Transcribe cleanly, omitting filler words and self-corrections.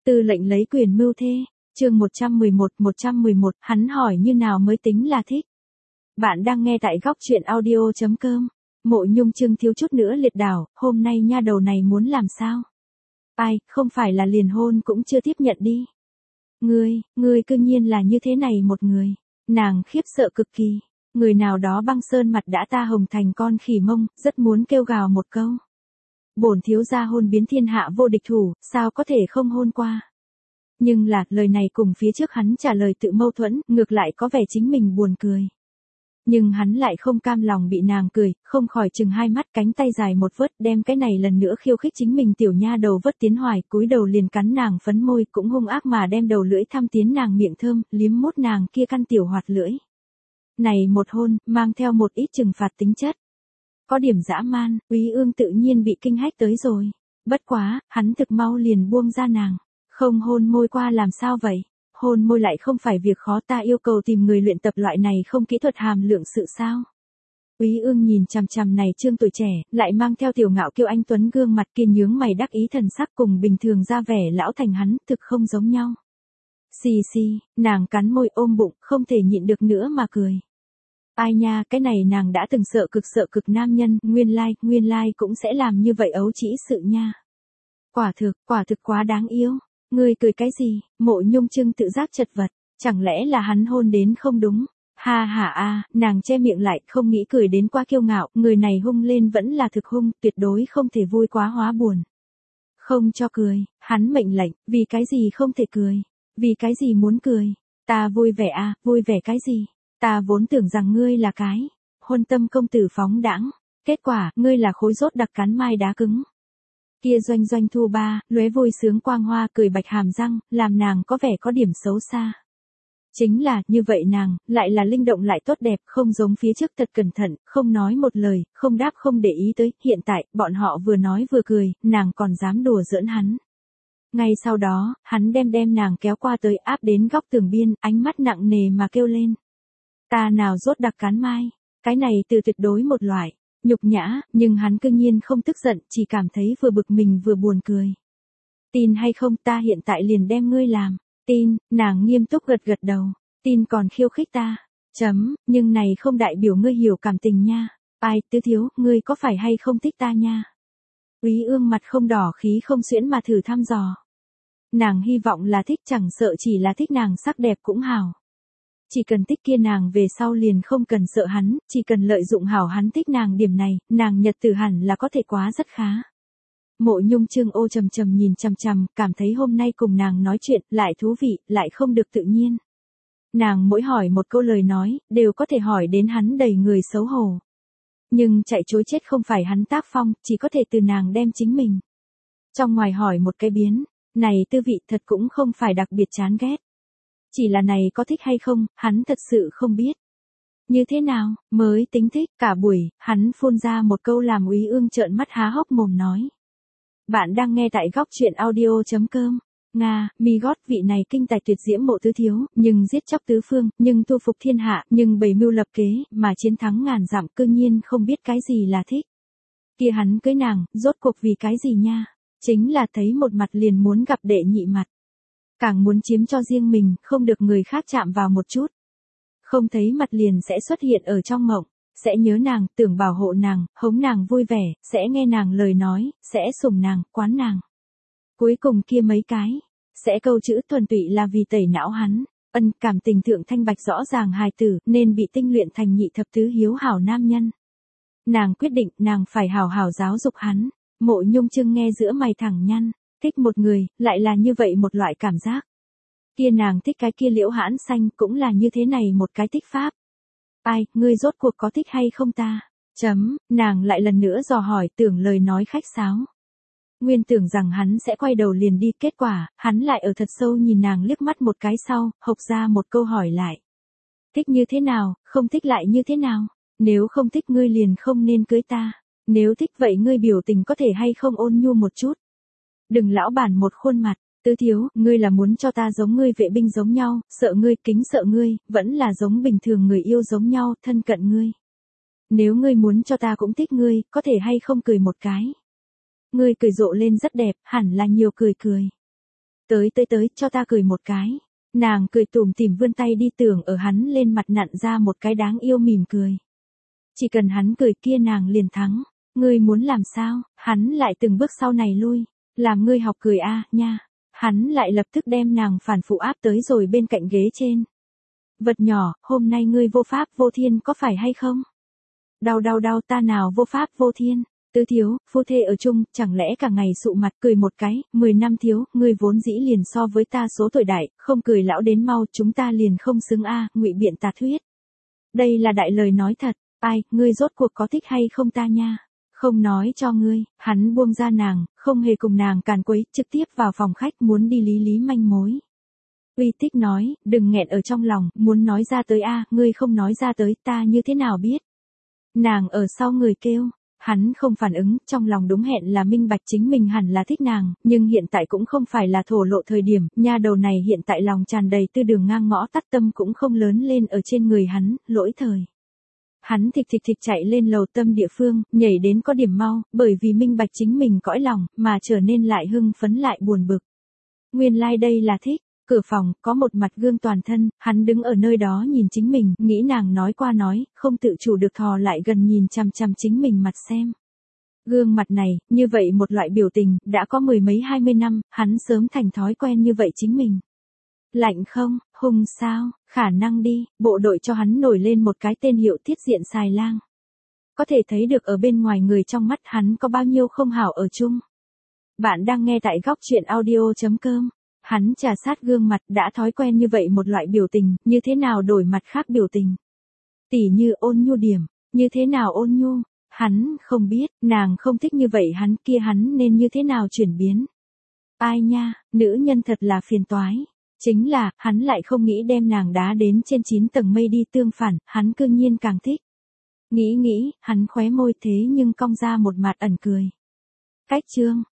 Tư lệnh lấy quyền mưu thê, chương 111, hắn hỏi như nào mới tính là thích. Bạn đang nghe tại góc truyện audio.com. Mộ Nhung Trưng thiếu chút nữa liệt đảo, hôm nay nha đầu này muốn làm sao? Ai, không phải là liền hôn cũng chưa tiếp nhận đi. Ngươi cư nhiên là như thế này một người. Nàng khiếp sợ cực kỳ. Người nào đó băng sơn mặt đã ta hồng thành con khỉ mông, rất muốn kêu gào một câu. Bổn thiếu gia hôn biến thiên hạ vô địch thủ, sao có thể không hôn qua. Nhưng là, lời này cùng phía trước hắn trả lời tự mâu thuẫn, ngược lại có vẻ chính mình buồn cười. Nhưng hắn lại không cam lòng bị nàng cười, không khỏi chừng hai mắt, cánh tay dài một vớt, đem cái này lần nữa khiêu khích chính mình tiểu nha đầu vớt tiến hoài, cúi đầu liền cắn nàng phấn môi, cũng hung ác mà đem đầu lưỡi thăm tiến nàng miệng thơm, liếm mốt nàng kia căn tiểu hoạt lưỡi. Này một hôn, mang theo một ít trừng phạt tính chất. Có điểm dã man, Úy Ương tự nhiên bị kinh hách tới rồi. Bất quá, hắn thực mau liền buông ra nàng. Không hôn môi qua làm sao vậy? Hôn môi lại không phải việc khó, ta yêu cầu tìm người luyện tập loại này không kỹ thuật hàm lượng sự sao? Úy Ương nhìn chằm chằm này trương tuổi trẻ, lại mang theo tiểu ngạo kiêu anh tuấn gương mặt kiên nhướng mày đắc ý thần sắc cùng bình thường ra vẻ lão thành hắn, thực không giống nhau. Xì xì, nàng cắn môi ôm bụng, không thể nhịn được nữa mà cười. Ai nha, cái này nàng đã từng sợ cực nam nhân, nguyên lai cũng sẽ làm như vậy ấu trĩ sự nha. Quả thực quá đáng yêu. Ngươi cười cái gì? Mộ Nhung Trưng tự giác chật vật, chẳng lẽ là hắn hôn đến không đúng? Ha ha a, nàng che miệng lại, không nghĩ cười đến quá kiêu ngạo, người này hung lên vẫn là thực hung, tuyệt đối không thể vui quá hóa buồn. Không cho cười, hắn mệnh lệnh, vì cái gì không thể cười? Vì cái gì muốn cười? Ta vui vẻ a, vui vẻ cái gì? Ta vốn tưởng rằng ngươi là cái hôn tâm công tử phóng đãng, kết quả, ngươi là khối rốt đặc cắn mai đá cứng. Kia Doanh Thu Ba, lóe vui sướng quang hoa cười bạch hàm răng, làm nàng có vẻ có điểm xấu xa. Chính là, như vậy nàng, lại là linh động lại tốt đẹp, không giống phía trước thật cẩn thận, không nói một lời, không đáp không để ý tới, hiện tại, bọn họ vừa nói vừa cười, nàng còn dám đùa giỡn hắn. Ngay sau đó, hắn đem nàng kéo qua tới áp đến góc tường biên, ánh mắt nặng nề mà kêu lên. Ta nào rốt đặc cắn mai, cái này từ tuyệt đối một loại nhục nhã, nhưng hắn cương nhiên không tức giận, chỉ cảm thấy vừa bực mình vừa buồn cười. Tin hay không, ta hiện tại liền đem ngươi làm. Tin, nàng nghiêm túc gật đầu. Tin còn khiêu khích ta. Nhưng này không đại biểu ngươi hiểu cảm tình nha. Ai, Tứ thiếu, ngươi có phải hay không thích ta nha? Úy Ương mặt không đỏ khí không xuyễn mà thử thăm dò. Nàng hy vọng là thích, chẳng sợ chỉ là thích nàng sắc đẹp cũng hảo. Chỉ cần thích kia nàng về sau liền không cần sợ hắn, chỉ cần lợi dụng hảo hắn thích nàng điểm này, nàng nhật tử hẳn là có thể quá rất khá. Mộ Nhung Trưng ô trầm nhìn chằm, cảm thấy hôm nay cùng nàng nói chuyện, lại thú vị, lại không được tự nhiên. Nàng mỗi hỏi một câu lời nói, đều có thể hỏi đến hắn đầy người xấu hổ. Nhưng chạy chối chết không phải hắn tác phong, chỉ có thể từ nàng đem chính mình. Trong ngoài hỏi một cái biến, này tư vị thật cũng không phải đặc biệt chán ghét. Chỉ là này có thích hay không, hắn thật sự không biết. Như thế nào, mới tính thích, cả buổi, hắn phun ra một câu làm Úy Ương trợn mắt há hốc mồm nói. Bạn đang nghe tại góc truyện audio.com. Nga, mi gót vị này kinh tài tuyệt diễm Mộ Tứ thiếu, nhưng giết chóc tứ phương, nhưng thu phục thiên hạ, nhưng bày mưu lập kế, mà chiến thắng ngàn dặm, cương nhiên không biết cái gì là thích. Kia hắn cưới nàng, rốt cuộc vì cái gì nha? Chính là thấy một mặt liền muốn gặp đệ nhị mặt. Càng muốn chiếm cho riêng mình, không được người khác chạm vào một chút. Không thấy mặt liền sẽ xuất hiện ở trong mộng, sẽ nhớ nàng, tưởng bảo hộ nàng, hống nàng vui vẻ, sẽ nghe nàng lời nói, sẽ sủng nàng, quán nàng. Cuối cùng kia mấy cái, sẽ câu chữ thuần tụy là vì tẩy não hắn, cảm tình thượng thanh bạch rõ ràng hài tử, nên bị tinh luyện thành nhị thập tứ hiếu hảo nam nhân. Nàng quyết định, nàng phải hảo hảo giáo dục hắn. Mộ Nhung Trưng nghe giữa mày thẳng nhăn. Thích một người, lại là như vậy một loại cảm giác. Kia nàng thích cái kia Liễu Hãn Xanh cũng là như thế này một cái thích pháp. Ai, ngươi rốt cuộc có thích hay không ta? Nàng lại lần nữa dò hỏi, tưởng lời nói khách sáo. Nguyên tưởng rằng hắn sẽ quay đầu liền đi, kết quả, hắn lại ở thật sâu nhìn nàng liếc mắt một cái sau, hộc ra một câu hỏi lại. Thích như thế nào, không thích lại như thế nào? Nếu không thích ngươi liền không nên cưới ta. Nếu thích vậy ngươi biểu tình có thể hay không ôn nhu một chút? Đừng lão bản một khuôn mặt, Tứ thiếu, ngươi là muốn cho ta giống ngươi vệ binh giống nhau, sợ ngươi, kính sợ ngươi, vẫn là giống bình thường người yêu giống nhau, thân cận ngươi. Nếu ngươi muốn cho ta cũng thích ngươi, có thể hay không cười một cái. Ngươi cười rộ lên rất đẹp, hẳn là nhiều cười cười. Tới, cho ta cười một cái. Nàng cười tủm tỉm vươn tay đi, tưởng ở hắn lên mặt nặn ra một cái đáng yêu mỉm cười. Chỉ cần hắn cười kia nàng liền thắng. Ngươi muốn làm sao? Hắn lại từng bước sau này lui. Làm ngươi học cười a nha. Hắn lại lập tức đem nàng phản phụ áp tới rồi bên cạnh ghế trên. Vật nhỏ, hôm nay ngươi vô pháp vô thiên có phải hay không? Đau, ta nào vô pháp vô thiên. Tứ thiếu, phu thê ở chung, chẳng lẽ cả ngày sụ mặt cười một cái, 10 năm thiếu, ngươi vốn dĩ liền so với ta số tuổi đại, không cười lão đến mau, chúng ta liền không xứng a, ngụy biện tà thuyết. Đây là đại lời nói thật, ai, ngươi rốt cuộc có thích hay không ta nha? Không nói cho ngươi, hắn buông ra nàng, không hề cùng nàng càn quấy, trực tiếp vào phòng khách muốn đi lý manh mối. Uy Tích nói, đừng nghẹn ở trong lòng, muốn nói ra tới a, ngươi không nói ra tới, ta như thế nào biết? Nàng ở sau người kêu. Hắn không phản ứng, trong lòng đúng hẹn là minh bạch chính mình hẳn là thích nàng, nhưng hiện tại cũng không phải là thổ lộ thời điểm, nha đầu này hiện tại lòng tràn đầy tư đường ngang ngõ tắt, tâm cũng không lớn lên ở trên người hắn, lỗi thời. Hắn thịch chạy lên lầu tâm địa phương, nhảy đến có điểm mau, bởi vì minh bạch chính mình cõi lòng, mà trở nên lại hưng phấn lại buồn bực. Nguyên lai đây là thích. Cửa phòng, có một mặt gương toàn thân, hắn đứng ở nơi đó nhìn chính mình, nghĩ nàng nói qua nói, không tự chủ được thò lại gần nhìn chằm chính mình mặt xem. Gương mặt này, như vậy một loại biểu tình, đã có 10 mấy 20 năm, hắn sớm thành thói quen như vậy chính mình. Lạnh không, hung sao, khả năng đi, bộ đội cho hắn nổi lên một cái tên hiệu tiết diện xài lang. Có thể thấy được ở bên ngoài người trong mắt hắn có bao nhiêu không hảo ở chung. Bạn đang nghe tại góc truyện audio.com. Hắn trà sát gương mặt đã thói quen như vậy một loại biểu tình, như thế nào đổi mặt khác biểu tình. Tỉ như ôn nhu điểm, như thế nào ôn nhu, hắn không biết, nàng không thích như vậy hắn kia hắn nên như thế nào chuyển biến. Ai nha, nữ nhân thật là phiền toái. Chính là, hắn lại không nghĩ đem nàng đá đến trên 9 tầng mây đi, tương phản, hắn cương nhiên càng thích. Nghĩ, hắn khóe môi thế nhưng cong ra một mặt ẩn cười. Cách chương.